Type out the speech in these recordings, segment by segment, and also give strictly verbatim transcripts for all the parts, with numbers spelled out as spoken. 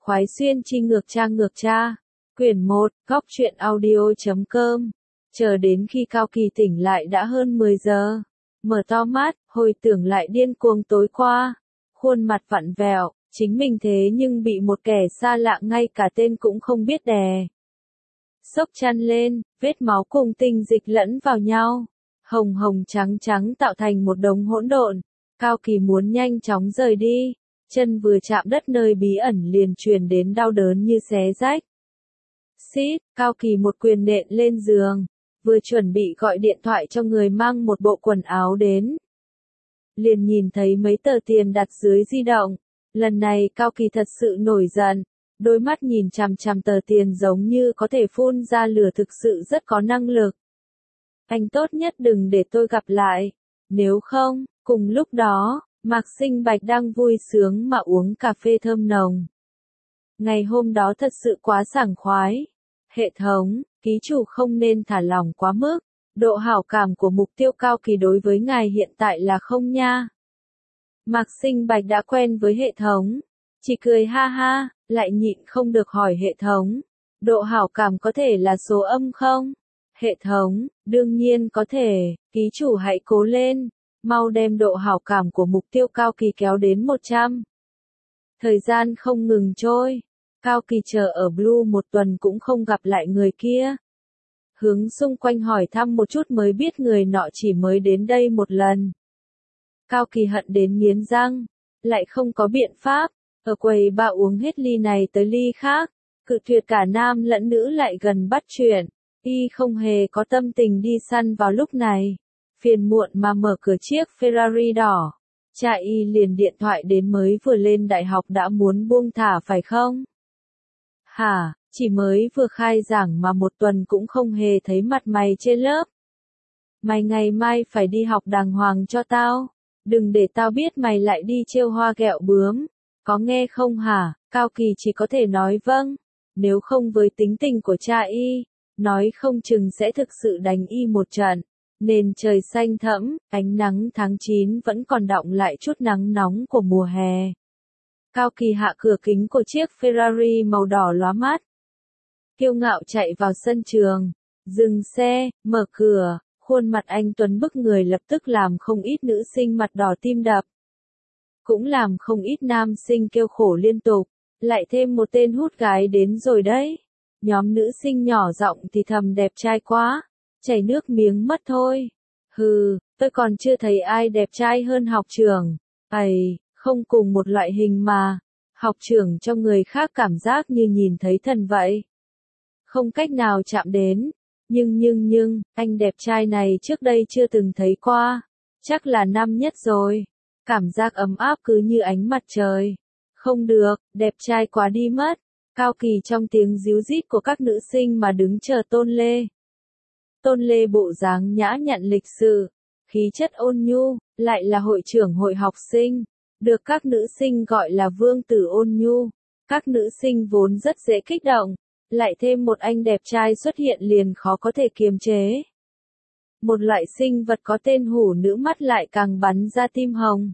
khoái xuyên chi ngược cha ngược cha. Quyển một, góc truyện audio chấm com. Chờ đến khi Cao Kỳ tỉnh lại đã hơn mười giờ. Mở to mắt, hồi tưởng lại điên cuồng tối qua. Khuôn mặt vặn vẹo, chính mình thế nhưng bị một kẻ xa lạ ngay cả tên cũng không biết đè. Xốc chăn lên, vết máu cùng tinh dịch lẫn vào nhau. Hồng hồng trắng trắng tạo thành một đống hỗn độn. Cao Kỳ muốn nhanh chóng rời đi. Chân vừa chạm đất nơi bí ẩn liền truyền đến đau đớn như xé rách. Xít, Cao Kỳ một quyền nện lên giường. Vừa chuẩn bị gọi điện thoại cho người mang một bộ quần áo đến. Liền nhìn thấy mấy tờ tiền đặt dưới di động. Lần này Cao Kỳ thật sự nổi giận. Đôi mắt nhìn chằm chằm tờ tiền giống như có thể phun ra lửa, thực sự rất có năng lực. Anh tốt nhất đừng để tôi gặp lại. Nếu không, cùng lúc đó, Mạc Sinh Bạch đang vui sướng mà uống cà phê thơm nồng. Ngày hôm đó thật sự quá sảng khoái. Hệ thống, ký chủ không nên thả lỏng quá mức. Độ hảo cảm của mục tiêu Cao Kỳ đối với ngài hiện tại là không nha. Mạc Sinh Bạch đã quen với hệ thống. Chỉ cười ha ha, lại nhịn không được hỏi hệ thống. Độ hảo cảm có thể là số âm không? Hệ thống, đương nhiên có thể, ký chủ hãy cố lên. Mau đem độ hảo cảm của mục tiêu Cao Kỳ kéo đến một trăm. Thời gian không ngừng trôi. Cao Kỳ chờ ở Blue một tuần cũng không gặp lại người kia. Hướng xung quanh hỏi thăm một chút mới biết người nọ chỉ mới đến đây một lần. Cao Kỳ hận đến nghiến răng. Lại không có biện pháp. Ở quầy ba uống hết ly này tới ly khác. Cự tuyệt cả nam lẫn nữ lại gần bắt chuyện. Y không hề có tâm tình đi săn vào lúc này. Phiền muộn mà mở cửa chiếc Ferrari đỏ. Cha Y liền điện thoại đến mới vừa lên đại học đã muốn buông thả phải không? Hả, chỉ mới vừa khai giảng mà một tuần cũng không hề thấy mặt mày trên lớp. Mày ngày mai phải đi học đàng hoàng cho tao. Đừng để tao biết mày lại đi trêu hoa ghẹo bướm. Có nghe không hả? Cao Kỳ chỉ có thể nói vâng. Nếu không với tính tình của cha Y, nói không chừng sẽ thực sự đánh Y một trận. Nền trời xanh thẫm, ánh nắng tháng chín vẫn còn đọng lại chút nắng nóng của mùa hè. Cao Kỳ hạ cửa kính của chiếc Ferrari màu đỏ lóa mắt. Kiêu ngạo chạy vào sân trường, dừng xe, mở cửa, khuôn mặt anh tuấn bức người lập tức làm không ít nữ sinh mặt đỏ tim đập. Cũng làm không ít nam sinh kêu khổ liên tục, lại thêm một tên hút gái đến rồi đấy. Nhóm nữ sinh nhỏ giọng thì thầm đẹp trai quá, chảy nước miếng mất thôi. Hừ, tôi còn chưa thấy ai đẹp trai hơn học trưởng. Ây, không cùng một loại hình mà. Học trưởng cho người khác cảm giác như nhìn thấy thần vậy. Không cách nào chạm đến. Nhưng nhưng nhưng, anh đẹp trai này trước đây chưa từng thấy qua. Chắc là năm nhất rồi. Cảm giác ấm áp cứ như ánh mặt trời. Không được, đẹp trai quá đi mất. Cao Kỳ trong tiếng ríu rít của các nữ sinh mà đứng chờ Tôn Lê. Tôn Lê bộ dáng nhã nhặn lịch sự, khí chất ôn nhu, lại là hội trưởng hội học sinh, được các nữ sinh gọi là vương tử ôn nhu. Các nữ sinh vốn rất dễ kích động, lại thêm một anh đẹp trai xuất hiện liền khó có thể kiềm chế. Một loại sinh vật có tên hủ nữ mắt lại càng bắn ra tim hồng.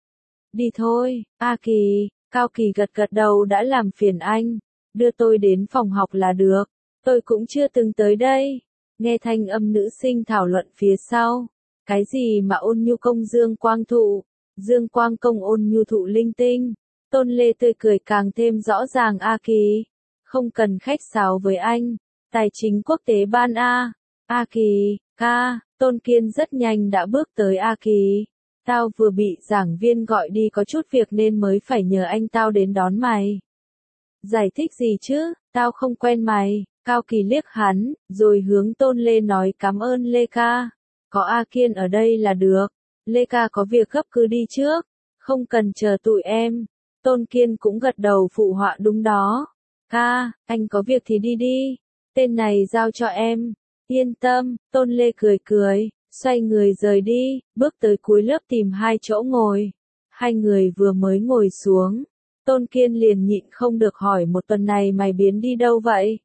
Đi thôi, A Kỳ. Cao Kỳ gật gật đầu, đã làm phiền anh, đưa tôi đến phòng học là được, tôi cũng chưa từng tới đây. Nghe thanh âm nữ sinh thảo luận phía sau. Cái gì mà ôn nhu công dương quang thụ, dương quang công ôn nhu thụ linh tinh. Tôn Lê tươi cười càng thêm rõ ràng. A Kỳ, không cần khách sáo với anh, tài chính quốc tế ban A. A Kỳ, ca, Tôn Kiên rất nhanh đã bước tới. A Kỳ, tao vừa bị giảng viên gọi đi có chút việc nên mới phải nhờ anh tao đến đón mày. Giải thích gì chứ, tao không quen mày. Cao Kỳ liếc hắn, rồi hướng Tôn Lê nói cảm ơn Lê ca. Có A Kiên ở đây là được. Lê ca có việc gấp cứ đi trước. Không cần chờ tụi em. Tôn Kiên cũng gật đầu phụ họa đúng đó. Ca, anh có việc thì đi đi. Tên này giao cho em. Yên tâm, Tôn Lê cười cười, xoay người rời đi, bước tới cuối lớp tìm hai chỗ ngồi. Hai người vừa mới ngồi xuống. Tôn Kiên liền nhịn không được hỏi một tuần này mày biến đi đâu vậy?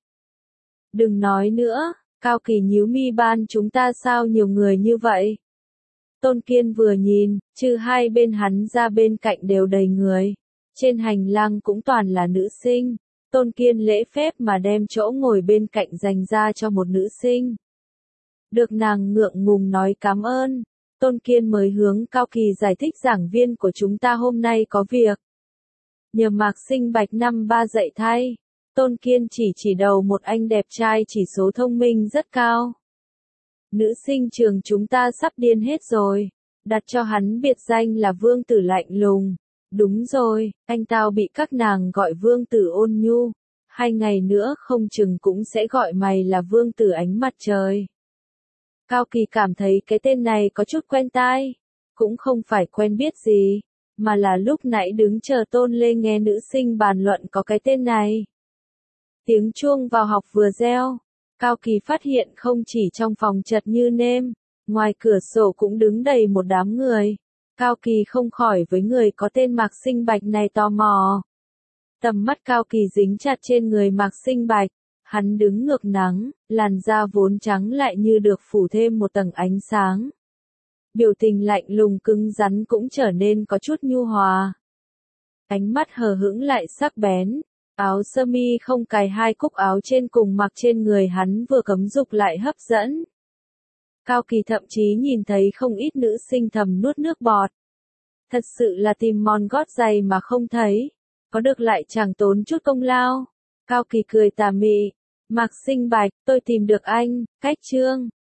Đừng nói nữa, Cao Kỳ nhíu mi, ban chúng ta sao nhiều người như vậy? Tôn Kiên vừa nhìn, trừ hai bên hắn ra bên cạnh đều đầy người. Trên hành lang cũng toàn là nữ sinh. Tôn Kiên lễ phép mà đem chỗ ngồi bên cạnh dành ra cho một nữ sinh. Được nàng ngượng ngùng nói cảm ơn, Tôn Kiên mới hướng Cao Kỳ giải thích giảng viên của chúng ta hôm nay có việc. Nhờ Mạc Sinh Bạch năm ba dạy thay. Tôn Kiên chỉ chỉ đầu một anh đẹp trai chỉ số thông minh rất cao. Nữ sinh trường chúng ta sắp điên hết rồi. Đặt cho hắn biệt danh là Vương Tử lạnh lùng. Đúng rồi, anh tao bị các nàng gọi Vương Tử ôn nhu. Hai ngày nữa không chừng cũng sẽ gọi mày là Vương Tử ánh mặt trời. Cao Kỳ cảm thấy cái tên này có chút quen tai. Cũng không phải quen biết gì, mà là lúc nãy đứng chờ Tôn Lê nghe nữ sinh bàn luận có cái tên này. Tiếng chuông vào học vừa reo. Cao Kỳ phát hiện không chỉ trong phòng chật như nêm, ngoài cửa sổ cũng đứng đầy một đám người. Cao Kỳ không khỏi với người có tên Mạc Sinh Bạch này tò mò. Tầm mắt Cao Kỳ dính chặt trên người Mạc Sinh Bạch. Hắn đứng ngược nắng, làn da vốn trắng lại như được phủ thêm một tầng ánh sáng. Biểu tình lạnh lùng cứng rắn cũng trở nên có chút nhu hòa. Ánh mắt hờ hững lại sắc bén. Áo sơ mi không cài hai cúc áo trên cùng mặc trên người hắn vừa cấm dục lại hấp dẫn. Cao Kỳ thậm chí nhìn thấy không ít nữ sinh thầm nuốt nước bọt. Thật sự là tìm mòn gót giày mà không thấy. Có được lại chẳng tốn chút công lao. Cao Kỳ cười tà mị. Mạc Sinh Bạch, tôi tìm được anh, cách chương.